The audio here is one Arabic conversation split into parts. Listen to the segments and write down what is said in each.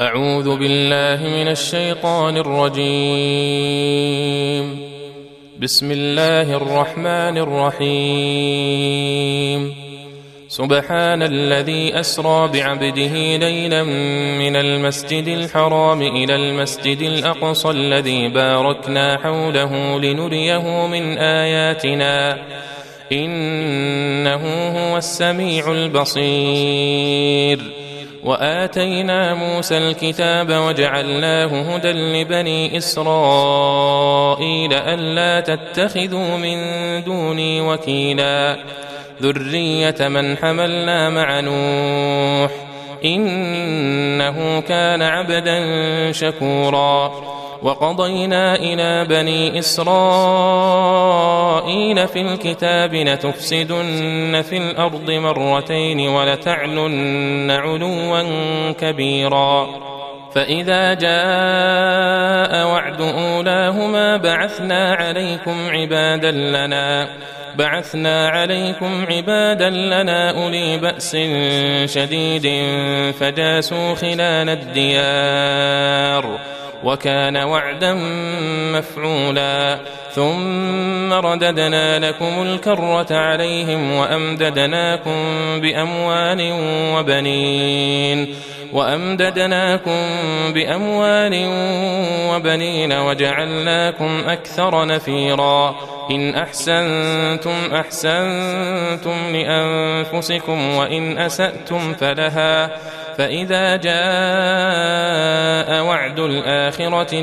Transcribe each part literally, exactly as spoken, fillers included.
أعوذ بالله من الشيطان الرجيم. بسم الله الرحمن الرحيم. سبحان الذي أسرى بعبده ليلا من المسجد الحرام إلى المسجد الأقصى الذي باركنا حوله لنريه من آياتنا إنه هو السميع البصير. وآتينا موسى الكتاب وجعلناه هدى لبني إسرائيل ألا تتخذوا من دوني وكيلا ذرية من حملنا مع نوح إنه كان عبدا شكورا. وقضينا إلى بني إسرائيل في الكتاب لتفسدن في الأرض مرتين ولتعلن علوا كبيرا. فإذا جاء وعد أولاهما بعثنا عليكم عبادا لنا بعثنا عليكم عبادا لنا أولي بأس شديد فجاسوا خلال الديار وكان وعدا مفعولا. ثم رددنا لكم الكرة عليهم وأمددناكم بأموال وبنين وأمددناكم بأموال وبنين وجعلناكم أكثر نفيرا. إن أحسنتم أحسنتم لأنفسكم وإن أسأتم فلها. فإذا جاء وعد الآخرة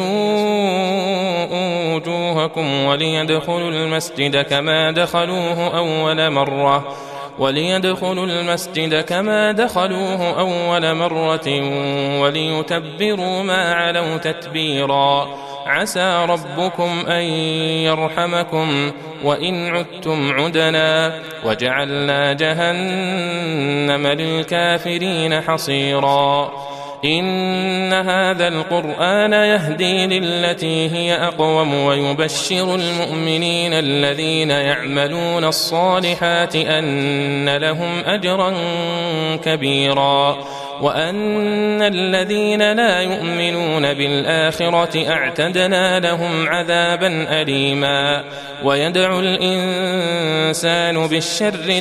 ليسوءوا وجوهكم وليدخلوا المسجد كما دخلوه أول مرة وليدخلوا المسجد كما دخلوه أول مرة وليتبروا ما علوا تتبيرا. عسى ربكم أن يرحمكم وإن عدتم عدنا وجعلنا جهنم للكافرين حصيرا. إن هذا القرآن يهدي للتي هي أقوم ويبشر المؤمنين الذين يعملون الصالحات أن لهم أجرا كبيرا وأن الذين لا يؤمنون بالآخرة أعتدنا لهم عذابا أليما. ويدعو الإنسان بالشر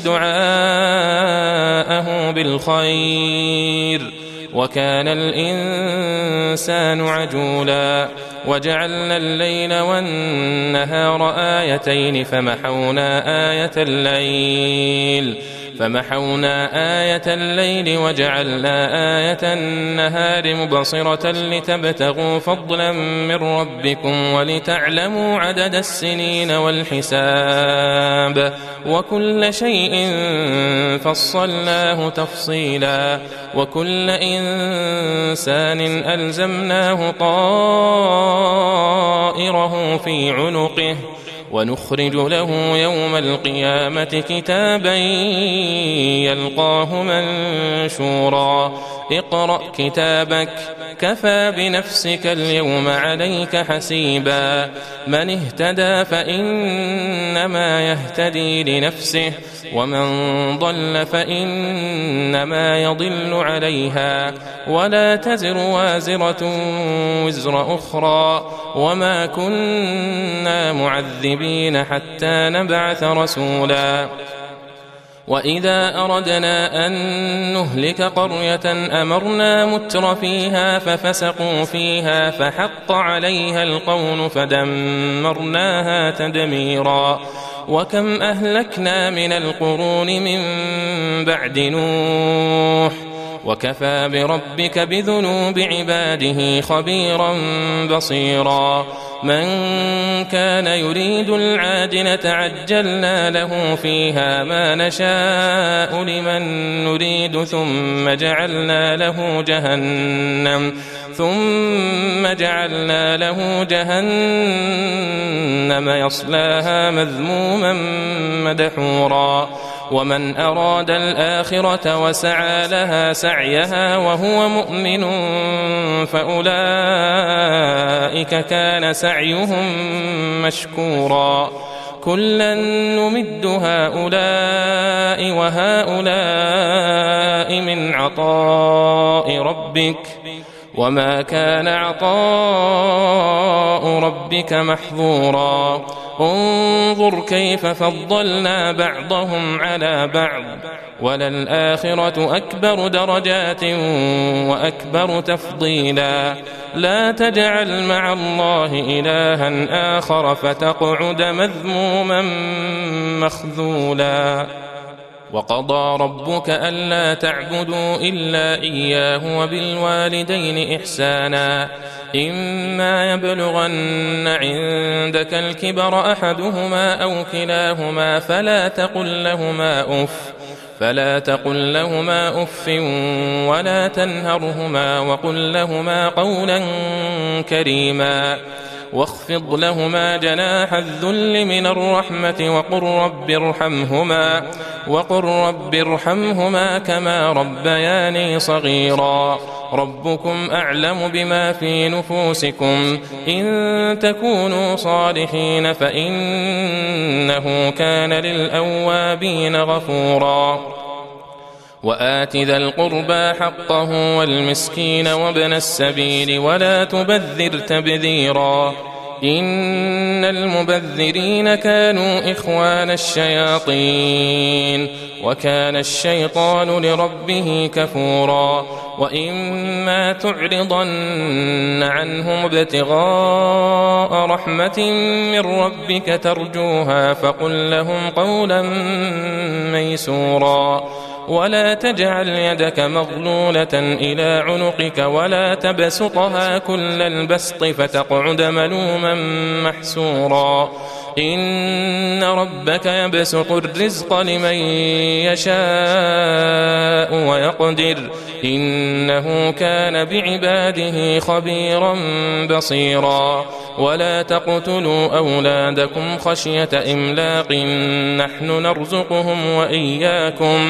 دعاءه بالخير وكان الإنسان عجولا. وجعلنا الليل والنهار آيتين فمحونا آية الليل فمحونا آية الليل وجعلنا آية النهار مبصرة لتبتغوا فضلا من ربكم ولتعلموا عدد السنين والحساب وكل شيء فصلناه تفصيلا. وكل إنسان ألزمناه طائره في عنقه ونخرج له يوم القيامة كتابا يلقاه منشورا. اقرأ كتابك كفى بنفسك اليوم عليك حسيبا. من اهتدى فإنما يهتدي لنفسه ومن ضل فإنما يضل عليها ولا تزر وازرة وزر أخرى وما كنا معذبين حتى نبعث رسولا. وإذا أردنا أن نهلك قرية أمرنا متر فيها ففسقوا فيها فحق عليها القول فدمرناها تدميرا. وكم أهلكنا من القرون من بعد نوح وكفى بربك بذنوب عباده خبيرا بصيرا. من كان يريد العاجلة عجلنا له فيها ما نشاء لمن نريد ثم جعلنا له جهنم ثم جعلنا له جهنم يصلاها مذموما مدحورا. ومن أراد الآخرة وسعى لها سعيها وهو مؤمن فأولئك كان سعيهم مشكورا. كلا نمد هؤلاء وهؤلاء من عطاء ربك وما كان عطاء ربك محظورا انظر كيف فضلنا بعضهم على بعض وللآخرة أكبر درجات وأكبر تفضيلا لا تجعل مع الله إلها آخر فتقعد مذموما مخذولا وقضى ربك ألا تعبدوا إلا إياه وبالوالدين إحسانا إما يبلغن عندك الكبر أحدهما أو كلاهما فلا تقل لهما أف فلا تقل لهما أف ولا تنهرهما وقل لهما قولا كريما واخفض لهما جناح الذل من الرحمة وقل رب ارحمهما وقل رب ارحمهما كما ربياني صغيرا ربكم أعلم بما في نفوسكم إن تكونوا صالحين فإنه كان للأوابين غفورا وآت ذا القربى حقه والمسكين وابن السبيل ولا تبذر تبذيرا إن المبذرين كانوا إخوان الشياطين وكان الشيطان لربه كفورا وإما تعرضن عنهم ابتغاء رحمة من ربك ترجوها فقل لهم قولا ميسورا ولا تجعل يدك مغلولة إلى عنقك ولا تبسطها كل البسط فتقعد ملوما محسورا إن ربك يبسط الرزق لمن يشاء ويقدر إنه كان بعباده خبيرا بصيرا ولا تقتلوا أولادكم خشية إملاق نحن نرزقهم وإياكم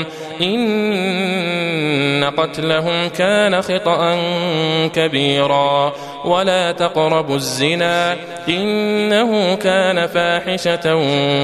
إن قتلهم كان خطأ كبيرا ولا تقربوا الزنا إنه كان فاحشة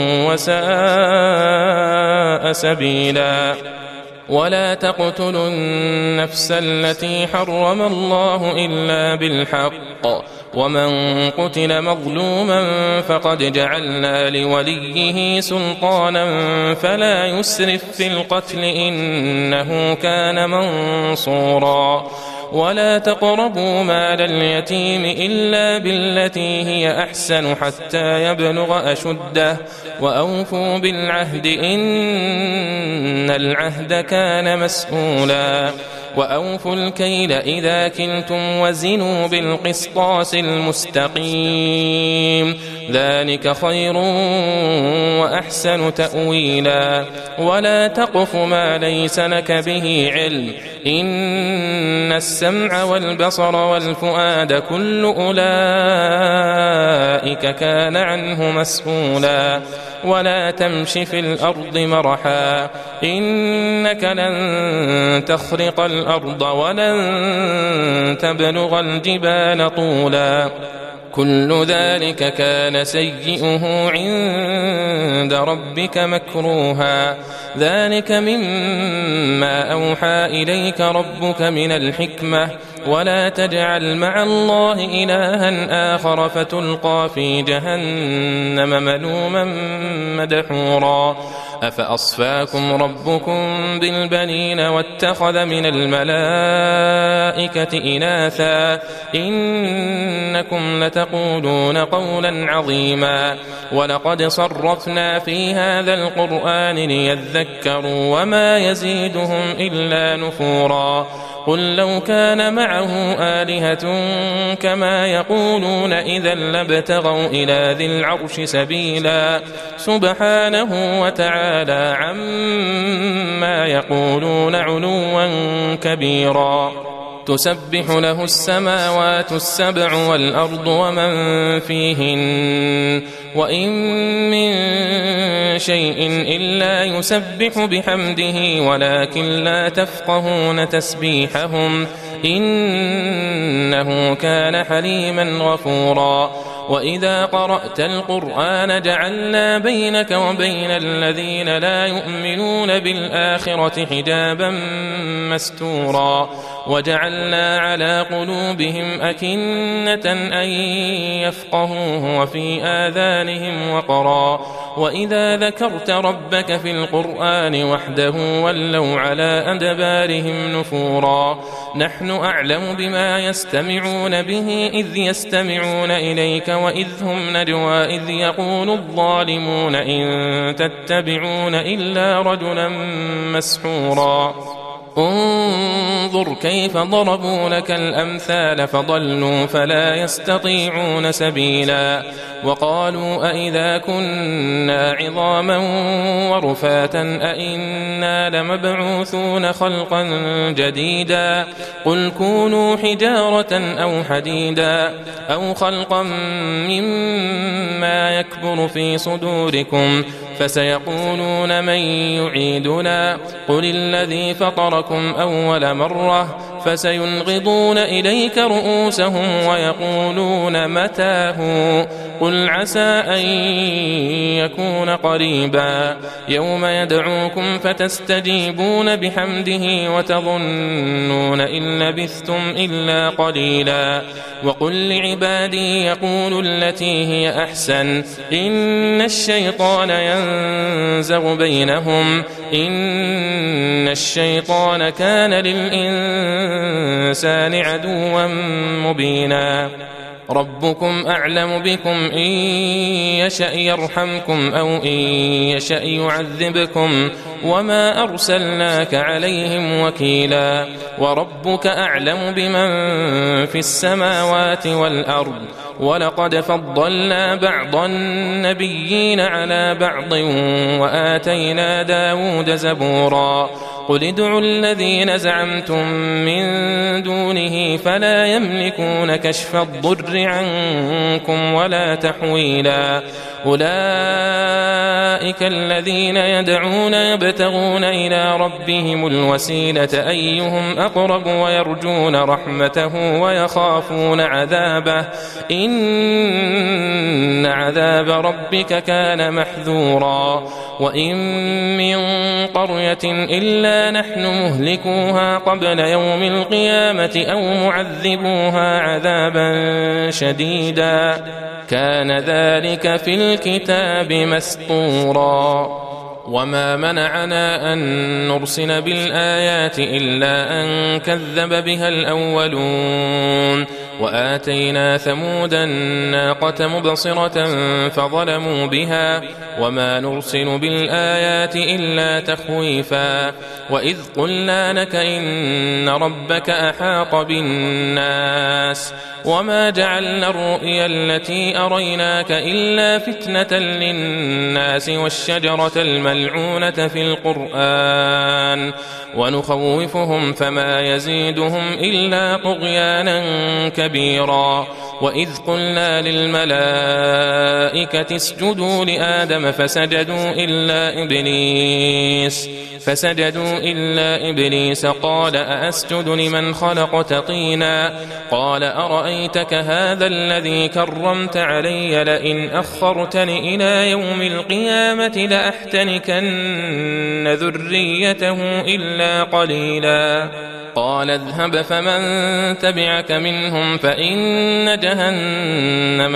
وساء سبيلا ولا تقتلوا النفس التي حرم الله إلا بالحق ومن قتل مظلوما فقد جعلنا لوليه سلطانا فلا يسرف في القتل إنه كان منصورا ولا تقربوا مال اليتيم إلا بالتي هي أحسن حتى يبلغ أشده وأوفوا بالعهد إن العهد كان مسؤولا وأوفوا الكيل إذا كلتم وزنوا بالقسطاس المستقيم ذلك خير وأحسن تأويلا ولا تقف ما ليس لك به علم إن السمع والبصر والفؤاد كل أولئك كان عنه مسؤولا ولا تمش في الأرض مرحا إنك لن تخرق الأرض ولن تبلغ الجبال طولا كل ذلك كان سيئه عند ربك مكروها ذلك مما أوحى إليك ربك من الحكمة ولا تجعل مع الله إلها آخر فتلقى في جهنم ملوما مدحورا أفأصفاكم ربكم بالبنين واتخذ من الملائكة إناثا إنكم لتقولون قولا عظيما ولقد صرفنا في هذا القرآن ليذكروا وما يزيدهم إلا نفورا قل لو كان معه آلهة كما يقولون إذا لابتغوا إلى ذي العرش سبيلا سبحانه وتعالى عما يقولون علوا كبيرا تسبح له السماوات السبع والأرض ومن فيهن وإن من شيء إلا يسبح بحمده ولكن لا تفقهون تسبيحهم إنه كان حليما غفورا وإذا قرأت القرآن جعلنا بينك وبين الذين لا يؤمنون بالآخرة حجابا مستورا وجعلنا على قلوبهم أكنة أن يفقهوه وفي آذانهم وقرا وإذا ذكرت ربك في القرآن وحده ولوا على أدبارهم نفورا نحن أعلم بما يستمعون به إذ يستمعون إليك وإذ هم نجوى إذ يقول الظالمون إن تتبعون إلا رجلا مسحورا انظر كيف ضربوا لك الأمثال فضلوا فلا يستطيعون سبيلا وقالوا أئذا كنا عظاما ورفاتا أئنا لمبعوثون خلقا جديدا قل كونوا حجارة أو حديدا أو خلقا مما يكبر في صدوركم فسيقولون من يعيدنا قل الذي فطركم أول مرة فسينغضون إليك رؤوسهم ويقولون متى هو قل عسى أن يكون قريبا يوم يدعوكم فتستجيبون بحمده وتظنون إن لبثتم إلا قليلا وقل لعبادي يقولوا التي هي أحسن إن الشيطان ينزغ بينهم إن الشيطان كان للإنسان عدوا مبينا ربكم أعلم بكم إن يشأ يرحمكم أو إن يشأ يعذبكم وما أرسلناك عليهم وكيلا وربك أعلم بمن في السماوات والأرض ولقد فضلنا بعض النبيين على بعض وآتينا داود زبورا قل ادعوا الذين زعمتم من دونه فلا يملكون كشف الضر عنكم ولا تحويلا أولئك الذين يدعون يبتغون إلى ربهم الوسيلة أيهم أقرب ويرجون رحمته ويخافون عذابه إن عذاب ربك كان محذورا وإن من قرية إلا نحن مهلكوها قبل يوم القيامة أو معذبوها عذابا شديدا كان ذلك في الكتاب مسطورا وما منعنا أن نرسل بالآيات إلا أن كذب بها الأولون وآتينا ثمود الناقة مبصرة فظلموا بها وما نرسل بالآيات إلا تخويفا وإذ قلنا لك إن ربك أحاط بالناس وما جعلنا الرؤيا التي أريناك إلا فتنة للناس والشجرة الملعونة في القرآن ونخوفهم فما يزيدهم إلا طغيانا كبيرا وإذ قلنا للملائكة اسجدوا لآدم فسجدوا إلا إبليس فسجدوا إلا إبليس قال أأسجد لمن خلقت طينا قال أرأيتك هذا الذي كرمت علي لئن أخرتني إلى يوم القيامة لأحتنكن ذريته إلا قليلا قال اذهب فمن تبعك منهم فإن جهنم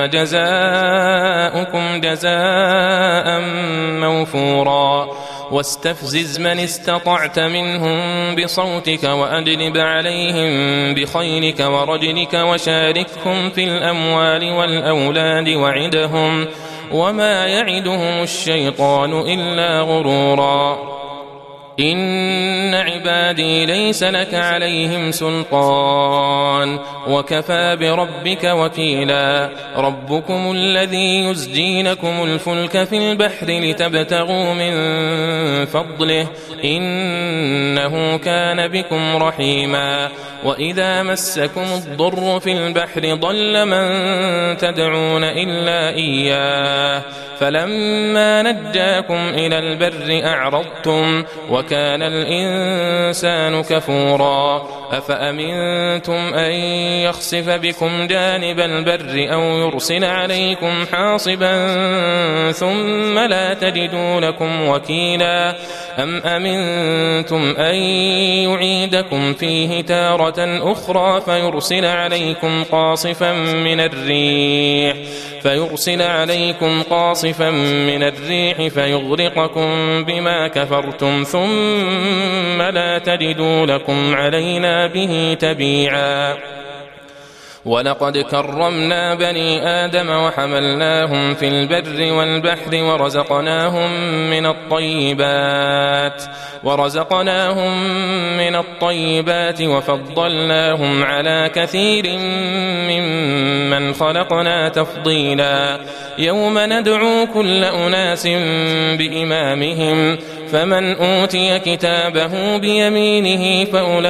جزاؤكم جزاء موفورا واستفزز من استطعت منهم بصوتك وأجلب عليهم بخيلك ورجلك وشاركهم في الأموال والأولاد وعدهم وما يعدهم الشيطان إلا غرورا إن عبادي ليس لك عليهم سلطان وكفى بربك وكيلا ربكم الذي يزجي لكم الفلك في البحر لتبتغوا من فضله إنه كان بكم رحيما وإذا مسكم الضر في البحر ضل من تدعون إلا إياه فلما نجاكم إلى البر أعرضتم وكان وكان الإنسان كفورا أفأمنتم أن يخسف بكم جانب البر أو يرسل عليكم حاصبا ثم لا تجدوا لكم وكيلا أم أمنتم أن يعيدكم فيه تارة أخرى فيرسل عليكم قاصفا من الريح فيرسل عليكم قاصفا من الريح فيغرقكم بما كفرتم ثم لا تجدوا لكم علينا به تبيعا ولقد كرمنا بني آدم وحملناهم في البر والبحر ورزقناهم من الطيبات ورزقناهم من الطيبات وفضلناهم على كثير ممن خلقنا تفضيلا يوم ندعو كل أناس بإمامهم فمن أوتي كتابه بيمينه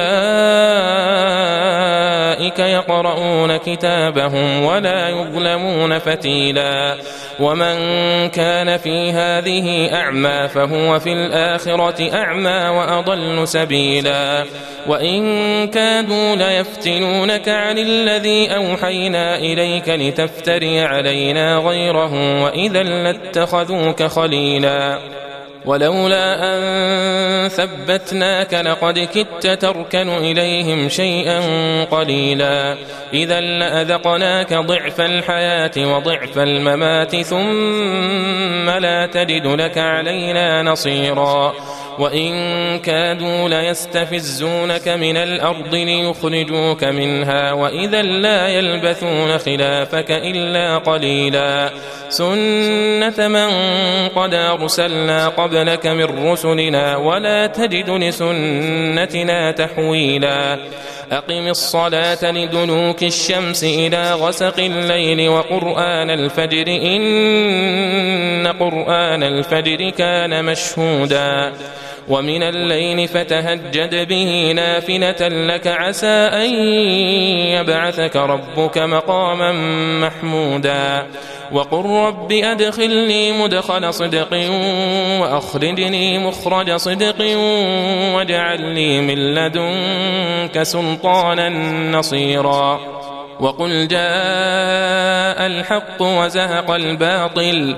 فأولئك يقرؤون كتابهم ولا يظلمون فتيلا ومن كان في هذه أعمى فهو في الآخرة أعمى وأضل سبيلا وإن كادوا ليفتنونك عن الذي أوحينا إليك لتفتري علينا غيره وإذا لاتخذوك خليلا ولولا أن ثبتناك لقد كدت تركن إليهم شيئا قليلا إذا لأذقناك ضعف الحياة وضعف الممات ثم لا تجد لك علينا نصيرا وإن كادوا ليستفزونك من الأرض ليخرجوك منها وإذا لا يلبثون خلافك إلا قليلا سنة من قد أرسلنا قبلك من رسلنا ولا تجد لسنتنا تحويلا أقم الصلاة لدلوك الشمس إلى غسق الليل وقرآن الفجر إن قرآن الفجر كان مشهودا ومن الليل فتهجد به نافلة لك عسى أن يبعثك ربك مقاما محمودا وقل رب أدخلني مدخل صدق وأخرجني مخرج صدق واجعل لي من لدنك سلطانا نصيرا وقل جاء الحق وزهق الباطل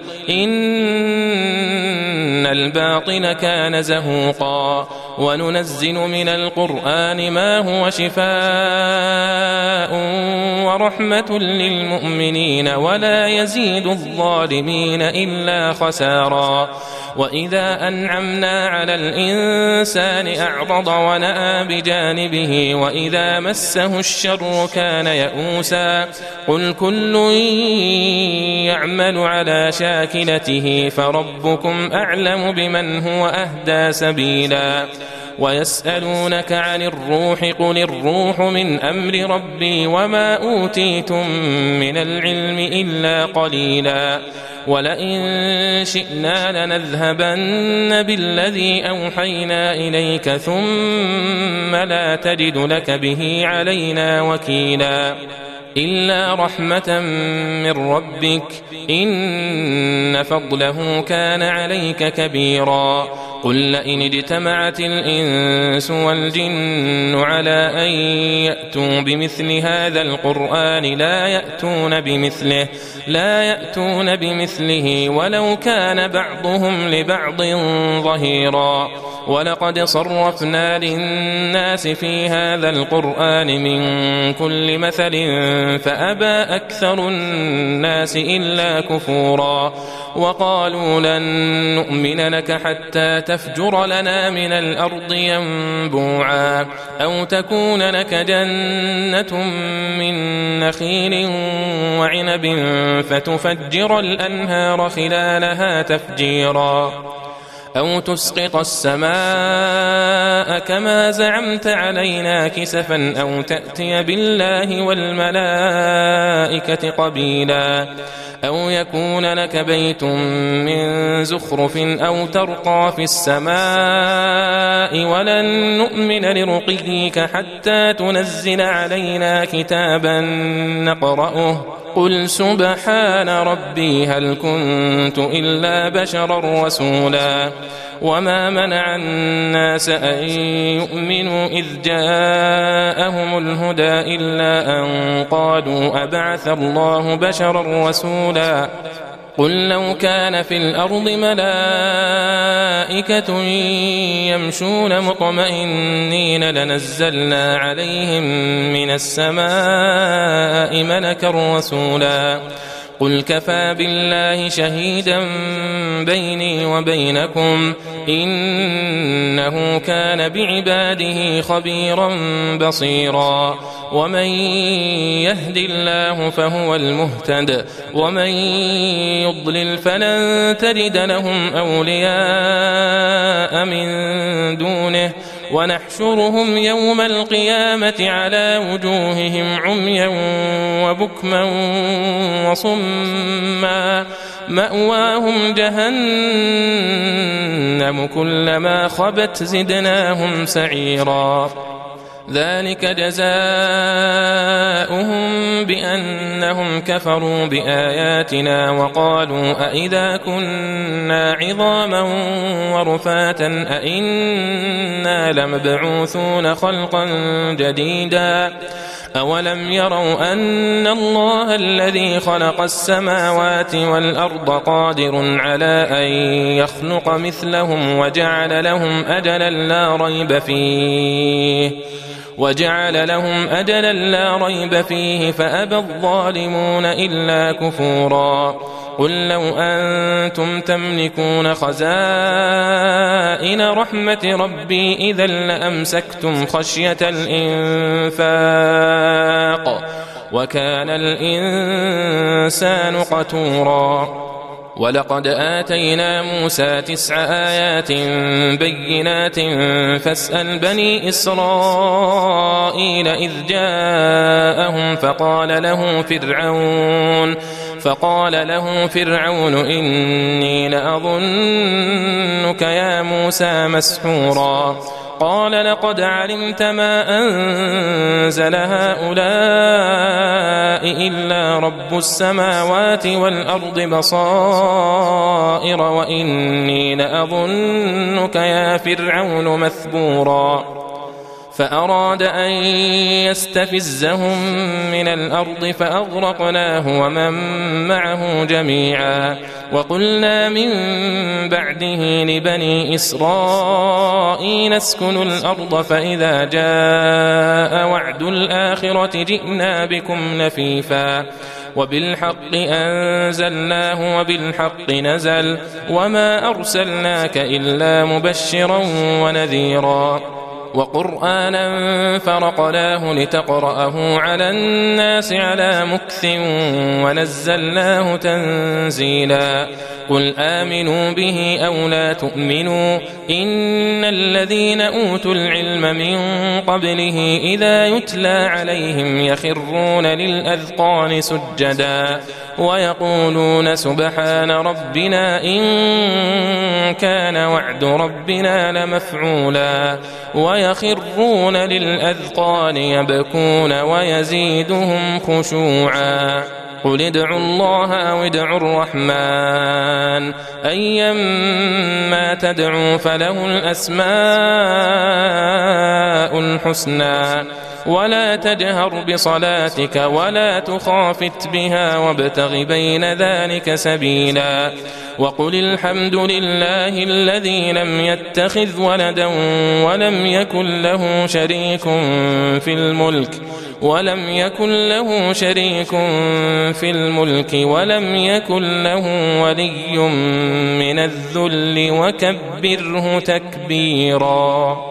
إن الباطل كان زهوقا وننزل من القرآن ما هو شفاء ورحمة للمؤمنين ولا يزيد الظالمين إلا خسارا وإذا أنعمنا على الإنسان أعرض ونأى بجانبه وإذا مسه الشر كان يئوسا قل كل يعمل على شاكلته فربكم أعلم بمن هو أهدى سبيلا ويسألونك عن الروح قل الروح من أمر ربي وما أوتيتم من العلم إلا قليلا ولئن شئنا لنذهبن بالذي أوحينا إليك ثم لا تجد لك به علينا وكيلا إلا رحمة من ربك إن فضله كان عليك كبيرا قل لئن اجتمعت الإنس والجن على أن يأتوا بمثل هذا القرآن لا يأتون بمثله لا يأتون بمثله ولو كان بعضهم لبعض ظهيرا ولقد صرفنا للناس في هذا القرآن من كل مثل فأبى أكثر الناس إلا كفورا وقالوا لن نؤمن لك حتى تفجر لنا من الأرض ينبوعا أو تكون لك جنة من نخيل وعنب فتفجر الأنهار خلالها تفجيرا أو تسقط السماء كما زعمت علينا كسفا أو تأتي بالله والملائكة قبيلا أو يكون لك بيت من زخرف أو ترقى في السماء ولن نؤمن لرقيك حتى تنزل علينا كتابا نقرأه قل سبحان ربي هل كنت إلا بشرا رسولا وما منع الناس أن يؤمنوا إذ جاءهم الهدى إلا أن قالوا أبعث الله بشرا رسولا قل لو كان في الأرض ملائكة يمشون مطمئنين لنزلنا عليهم من السماء ملكا رسولا قل كفى بالله شهيدا بيني وبينكم إنه كان بعباده خبيرا بصيرا ومن يهد الله فهو المهتد ومن يضلل فلن تجد لهم أولياء من دونه ونحشرهم يوم القيامة على وجوههم عميا وبكما وصما مأواهم جهنم كلما خبت زدناهم سعيرا ذلك جزاؤهم بأنهم كفروا بآياتنا وقالوا أئذا كنا عظاما ورفاتا أئنا لمبعوثون خلقا جديدا أولم يروا أن الله الذي خلق السماوات والأرض قادر على أن يخلق مثلهم وجعل لهم أجلا لا ريب فيه وجعل لهم أجلا لا ريب فيه فأبى الظالمون إلا كفورا قل لو أنتم تملكون خزائن رحمة ربي إذا لأمسكتم خشية الإنفاق وكان الإنسان قتورا ولقد آتينا موسى تسع آيات بينات فاسأل بني إسرائيل إذ جاءهم فقال له فرعون فقال له فرعون إني لأظنك يا موسى مسحورا قال لقد علمت ما أنزل هؤلاء إلا رب السماوات والأرض بصائر وإني لأظنك يا فرعون مثبورا فأراد أن يستفزهم من الأرض فأغرقناه ومن معه جميعا وقلنا من بعده لبني إسرائيل اسكنوا الأرض فإذا جاء وعد الآخرة جئنا بكم لفيفا وبالحق أنزلناه وبالحق نزل وما أرسلناك إلا مبشرا ونذيرا وقرآنا فرقناه لتقرأه على الناس على مكث ونزلناه تنزيلا قل آمنوا به أو لا تؤمنوا إن الذين أوتوا العلم من قبله إذا يتلى عليهم يخرون للأذقان سجدا ويقولون سبحان ربنا إن كان وعد ربنا لمفعولا ويخرون للأذقان يبكون ويزيدهم خشوعا قل ادعوا الله أو ادعوا الرحمن أيما تدعوا فله الأسماء الحسنى ولا تجهر بصلاتك ولا تخافت بها وابتغ بين ذلك سبيلا وقل الحمد لله الذي لم يتخذ ولدا ولم يكن له شريك في الملك ولم يكن له شريك في الملك ولم يكن له ولي من الذل وكبره تكبيرا.